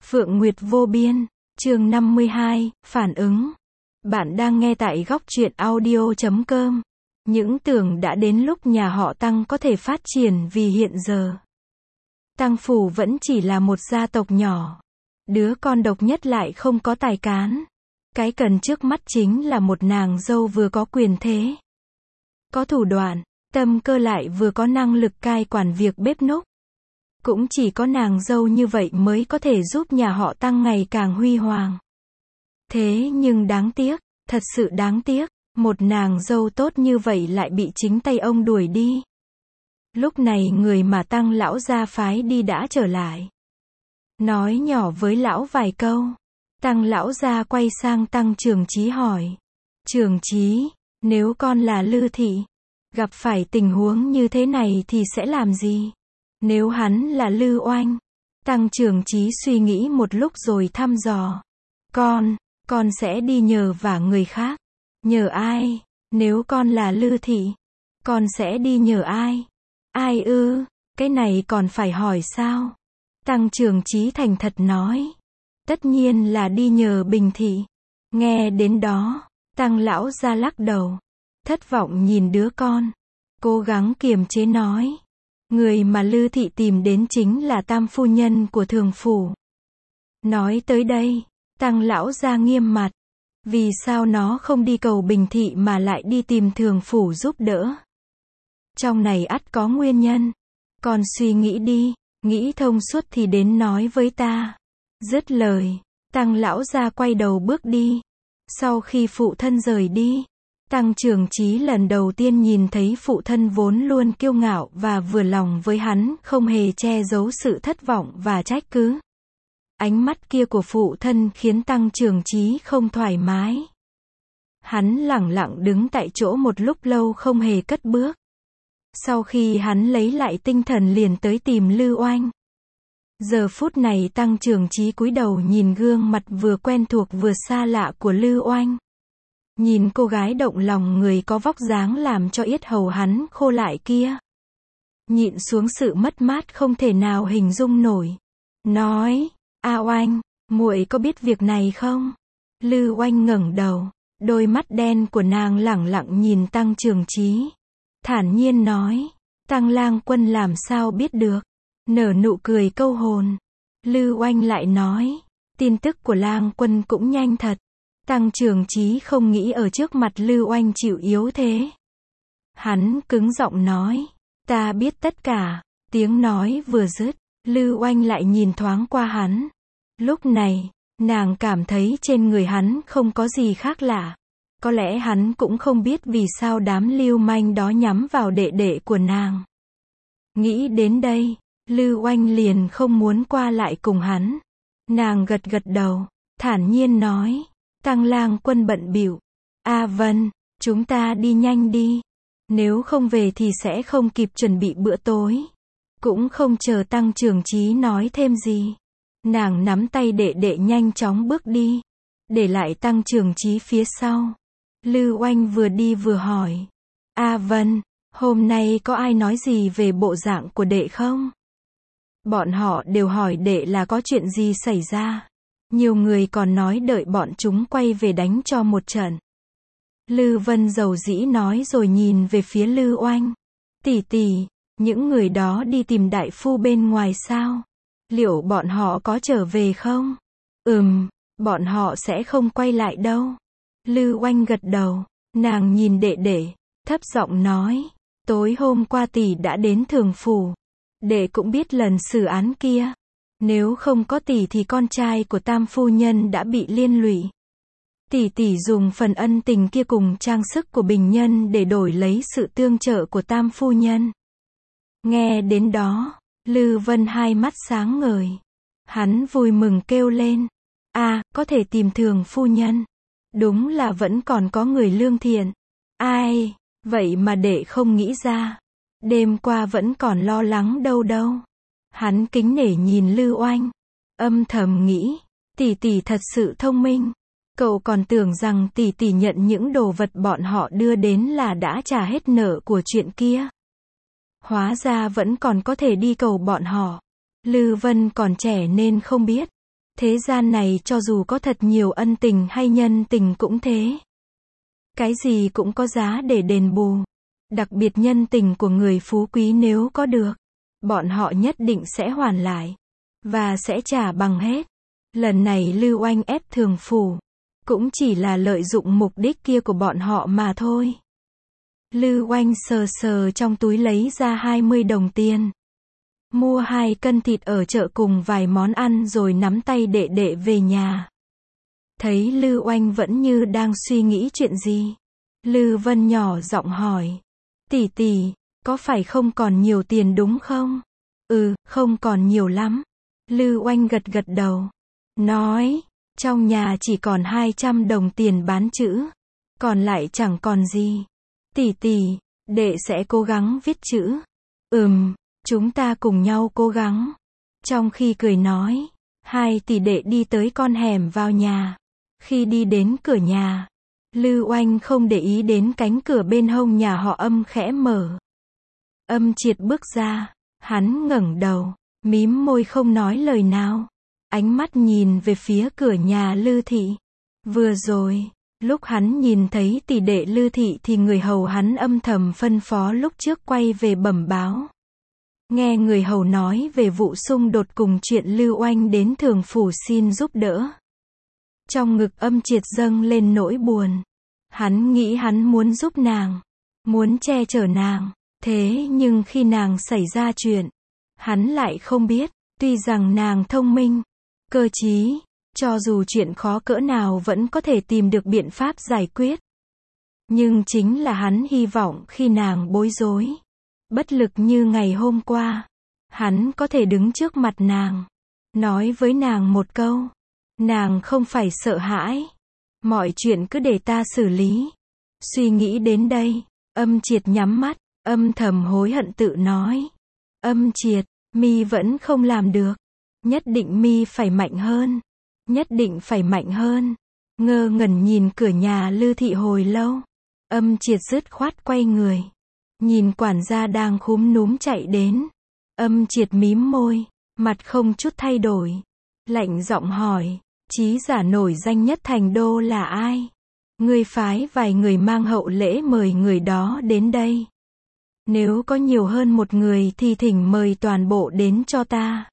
Phượng Nguyệt vô biên, chương 52, phản ứng. Bạn đang nghe tại góc truyện audio.com. Những tưởng đã đến lúc nhà họ Tăng có thể phát triển vì hiện giờ Tăng Phủ vẫn chỉ là một gia tộc nhỏ. Đứa con độc nhất lại không có tài cán. Cái cần trước mắt chính là một nàng dâu vừa có quyền thế, có thủ đoạn, tâm cơ lại vừa có năng lực cai quản việc bếp núc. Cũng chỉ có nàng dâu như vậy mới có thể giúp nhà họ Tăng ngày càng huy hoàng. Thế nhưng đáng tiếc, thật sự đáng tiếc, một nàng dâu tốt như vậy lại bị chính tay ông đuổi đi. Lúc này người mà Tăng lão gia phái đi đã trở lại. Nói nhỏ với lão vài câu. Tăng lão gia quay sang Tăng Trường Chí hỏi. Trường Chí, nếu con là Lư Thị, gặp phải tình huống như thế này thì sẽ làm gì? Nếu hắn là Lư Oanh. Tăng Trường Chí suy nghĩ một lúc rồi thăm dò. Con sẽ đi nhờ vả người khác. Nhờ ai? Nếu con là Lư Thị, con sẽ đi nhờ ai? Ai ư? Cái này còn phải hỏi sao? Tăng Trường Chí thành thật nói. Tất nhiên là đi nhờ Bình Thị. Nghe đến đó, Tăng lão gia lắc đầu. Thất vọng nhìn đứa con. Cố gắng kiềm chế nói. Người mà Lư Thị tìm đến chính là tam phu nhân của Thường Phủ. Nói tới đây, Tăng lão gia nghiêm mặt. Vì sao nó không đi cầu Bình Thị mà lại đi tìm Thường Phủ giúp đỡ? Trong này ắt có nguyên nhân. Con suy nghĩ đi, nghĩ thông suốt thì đến nói với ta. Dứt lời, Tăng lão gia quay đầu bước đi. Sau khi phụ thân rời đi, Tăng Trường Chí lần đầu tiên nhìn thấy phụ thân vốn luôn kiêu ngạo và vừa lòng với hắn, không hề che giấu sự thất vọng và trách cứ. Ánh mắt kia của phụ thân khiến Tăng Trường Chí không thoải mái. Hắn lẳng lặng đứng tại chỗ một lúc lâu không hề cất bước. Sau khi hắn lấy lại tinh thần liền tới tìm Lư Oanh. Giờ phút này Tăng Trường Chí cúi đầu nhìn gương mặt vừa quen thuộc vừa xa lạ của Lư Oanh. Nhìn cô gái động lòng người có vóc dáng làm cho yết hầu hắn khô lại kia. Nhịn xuống sự mất mát không thể nào hình dung nổi. Nói, A Oanh, muội có biết việc này không? Lư Oanh ngẩng đầu, đôi mắt đen của nàng lẳng lặng nhìn Tăng Trường Chí. Thản nhiên nói, Tăng lang quân làm sao biết được? Nở nụ cười câu hồn. Lư Oanh lại nói, tin tức của lang quân cũng nhanh thật. Tăng Trường Chí không nghĩ ở trước mặt Lư Oanh chịu yếu thế. Hắn cứng giọng nói, ta biết tất cả. Tiếng nói vừa dứt, Lư Oanh lại nhìn thoáng qua hắn. Lúc này, nàng cảm thấy trên người hắn không có gì khác lạ. Có lẽ hắn cũng không biết vì sao đám lưu manh đó nhắm vào đệ đệ của nàng. Nghĩ đến đây, Lư Oanh liền không muốn qua lại cùng hắn. Nàng gật gật đầu, thản nhiên nói, Tăng lang quân bận bịu. A Vân, chúng ta đi nhanh đi. Nếu không về thì sẽ không kịp chuẩn bị bữa tối. Cũng không chờ Tăng Trường Chí nói thêm gì. Nàng nắm tay đệ đệ nhanh chóng bước đi. Để lại Tăng Trường Chí phía sau. Lư Oanh vừa đi vừa hỏi. A Vân, hôm nay có ai nói gì về bộ dạng của đệ không? Bọn họ đều hỏi đệ là có chuyện gì xảy ra. Nhiều người còn nói đợi bọn chúng quay về đánh cho một trận. Lư Vân dầu dĩ nói rồi nhìn về phía Lư Oanh. Tỷ tỷ, những người đó đi tìm đại phu bên ngoài sao? Liệu bọn họ có trở về không? Bọn họ sẽ không quay lại đâu. Lư Oanh gật đầu, nàng nhìn đệ đệ, thấp giọng nói, tối hôm qua tỷ đã đến Thường Phủ. Đệ cũng biết lần xử án kia. Nếu không có tỷ thì con trai của tam phu nhân đã bị liên lụy. Tỷ dùng phần ân tình kia cùng trang sức của bình nhân để đổi lấy sự tương trợ của tam phu nhân. Nghe đến đó, Lư Vân hai mắt sáng ngời. Hắn vui mừng kêu lên. Có thể tìm Thường phu nhân. Đúng là vẫn còn có người lương thiện. Ai, vậy mà đệ không nghĩ ra. Đêm qua vẫn còn lo lắng đâu. Hắn kính nể nhìn Lư Oanh. Âm thầm nghĩ, tỷ thật sự thông minh. Cậu còn tưởng rằng tỷ nhận những đồ vật bọn họ đưa đến là đã trả hết nợ của chuyện kia. Hóa ra vẫn còn có thể đi cầu bọn họ. Lư Vân còn trẻ nên không biết. Thế gian này cho dù có thật nhiều ân tình hay nhân tình cũng thế. Cái gì cũng có giá để đền bù. Đặc biệt nhân tình của người phú quý nếu có được, bọn họ nhất định sẽ hoàn lại. Và sẽ trả bằng hết. Lần này Lưu Oanh ép Thường Phủ, cũng chỉ là lợi dụng mục đích kia của bọn họ mà thôi. Lưu Oanh sờ sờ trong túi lấy ra 20 đồng tiền. Mua 2 cân thịt ở chợ cùng vài món ăn rồi nắm tay đệ đệ về nhà. Thấy Lưu Oanh vẫn như đang suy nghĩ chuyện gì. Lưu Vân nhỏ giọng hỏi. Tỷ tỷ, có phải không còn nhiều tiền đúng không? Ừ, không còn nhiều lắm. Lưu Oanh gật gật đầu. Nói, trong nhà chỉ còn 200 đồng tiền bán chữ. Còn lại chẳng còn gì. Tỷ tỷ, đệ sẽ cố gắng viết chữ. Chúng ta cùng nhau cố gắng. Trong khi cười nói, 2 tỷ đệ đi tới con hẻm vào nhà. Khi đi đến cửa nhà, Lưu Oanh không để ý đến cánh cửa bên hông nhà họ Âm khẽ mở. Âm Triệt bước ra, hắn ngẩng đầu, mím môi không nói lời nào. Ánh mắt nhìn về phía cửa nhà Lư Thị. Vừa rồi, lúc hắn nhìn thấy tỷ đệ Lư Thị thì người hầu hắn âm thầm phân phó lúc trước quay về bẩm báo. Nghe người hầu nói về vụ xung đột cùng chuyện Lưu Oanh đến Thường Phủ xin giúp đỡ. Trong ngực Âm Triệt dâng lên nỗi buồn. Hắn nghĩ hắn muốn giúp nàng, muốn che chở nàng, thế nhưng khi nàng xảy ra chuyện, hắn lại không biết, tuy rằng nàng thông minh, cơ trí, cho dù chuyện khó cỡ nào vẫn có thể tìm được biện pháp giải quyết. Nhưng chính là hắn hy vọng khi nàng bối rối, bất lực như ngày hôm qua, hắn có thể đứng trước mặt nàng, nói với nàng một câu, nàng không phải sợ hãi, mọi chuyện cứ để ta xử lý. Suy nghĩ đến đây, Âm Triệt nhắm mắt, âm thầm hối hận tự nói. Âm Triệt, mi vẫn không làm được. Nhất định mi phải mạnh hơn. Nhất định phải mạnh hơn. Ngơ ngẩn nhìn cửa nhà Lư Thị hồi lâu. Âm Triệt dứt khoát quay người. Nhìn quản gia đang khúm núm chạy đến. Âm Triệt mím môi, mặt không chút thay đổi. Lạnh giọng hỏi, trí giả nổi danh nhất thành đô là ai? Ngươi phái vài người mang hậu lễ mời người đó đến đây. Nếu có nhiều hơn một người thì thỉnh mời toàn bộ đến cho ta.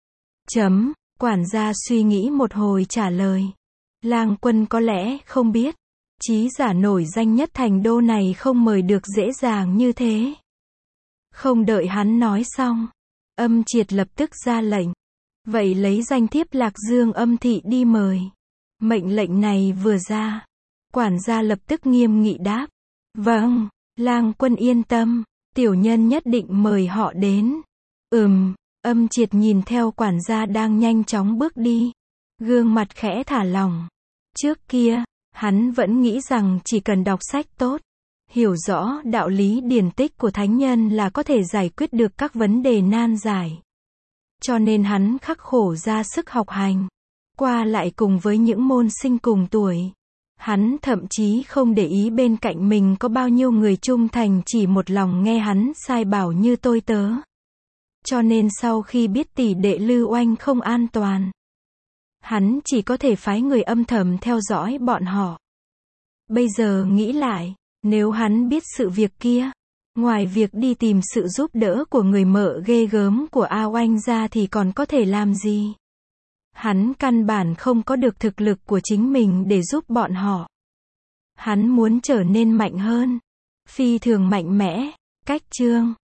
Quản gia suy nghĩ một hồi trả lời. Lang Quân có lẽ không biết. Trí giả nổi danh nhất thành đô này không mời được dễ dàng như thế. Không đợi hắn nói xong, Âm Triệt lập tức ra lệnh. Vậy lấy danh thiếp Lạc Dương Âm Thị đi mời. Mệnh lệnh này vừa ra, quản gia lập tức nghiêm nghị đáp. Vâng, Lang Quân yên tâm, tiểu nhân nhất định mời họ đến. Âm Triệt nhìn theo quản gia đang nhanh chóng bước đi. Gương mặt khẽ thả lỏng. Trước kia, hắn vẫn nghĩ rằng chỉ cần đọc sách tốt, hiểu rõ đạo lý điển tích của thánh nhân là có thể giải quyết được các vấn đề nan giải. Cho nên hắn khắc khổ ra sức học hành, qua lại cùng với những môn sinh cùng tuổi. Hắn thậm chí không để ý bên cạnh mình có bao nhiêu người trung thành chỉ một lòng nghe hắn sai bảo như tôi tớ. Cho nên sau khi biết tỷ đệ Lưu Oanh không an toàn, hắn chỉ có thể phái người âm thầm theo dõi bọn họ. Bây giờ nghĩ lại, nếu hắn biết sự việc kia, ngoài việc đi tìm sự giúp đỡ của người mợ ghê gớm của A Oanh ra thì còn có thể làm gì? Hắn căn bản không có được thực lực của chính mình để giúp bọn họ. Hắn muốn trở nên mạnh hơn, phi thường mạnh mẽ. Cách chương